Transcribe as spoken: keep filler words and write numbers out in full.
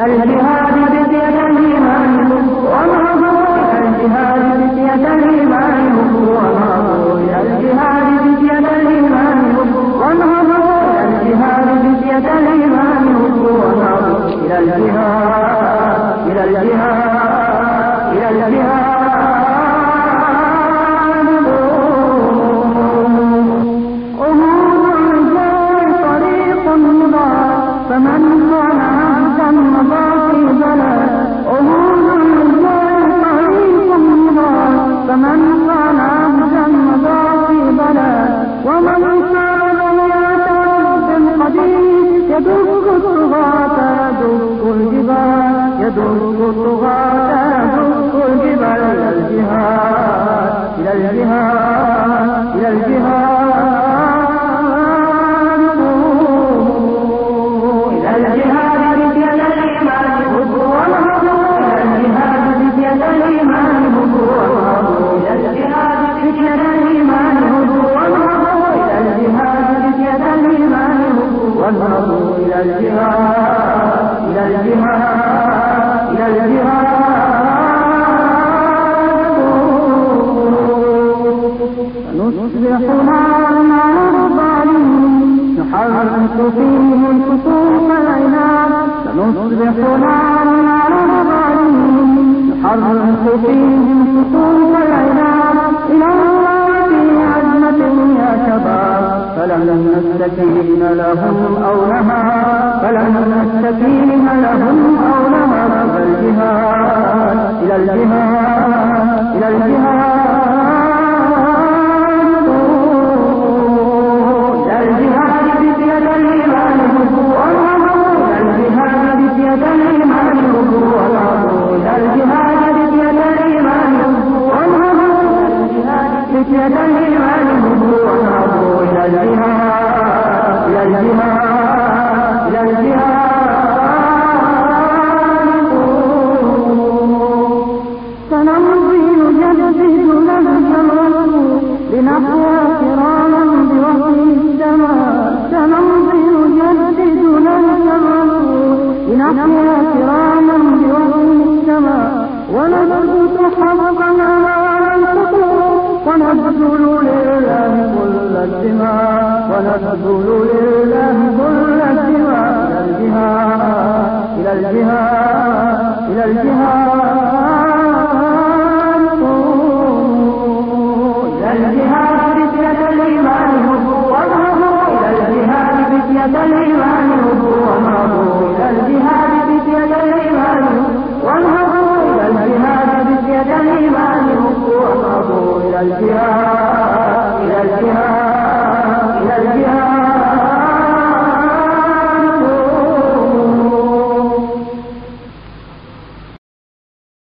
الجهاد فتية الإيمان ونهضوا إلى الجهاد فتية الإيمان ونهضوا إلى الجهاد فتية الإيمان ونهضوا إلى الجهاد فتية الإيمان ونهضوا إلى الجهاد إلى الجهاد إلى الجهاد. فمن كان عبدا مضى في بلد عهود الرجال طريق مضى فمن كان عبدا مضى في بلد ومن كان ضيعة رب قدير يدق الطغاة يدق الجبال يدق الطغاة يدق الجبال إلى الجهاد إلى الجهاد إلى الجهاد. وانهضوا إلى الجهاد إلى الجهاد إلى الجهاد. سنصبح نارا على الظالمين نحرق فيهم خطوط العناد سنصبح نارا على الظالمين نحرق فيهم خطوط العناد إلى الله في عزمة يا شباب فلن نستكين لهم أو نهار فلن نستكين لهم أو نهار فالجهاد إلى الجهاد إلى الجهاد. إلى الجهاد فتية الإيمان ونهضوا إلى الجهاد فتية الإيمان ونهضوا إلى الجهاد فتية الإيمان ونهضوا فتية الإيمان ونهضوا إلى الجهاد إلى الجهاد إلى الجهاد. سنمضي نجدد نهج الرسول لنحيا كراما بوحي السماء سنمضي نجدد نهج الرسول لنحيا كراما بوحي السماء ونثبت حقا أمام الخطوط ونبذل لله كل الدماء ونبذل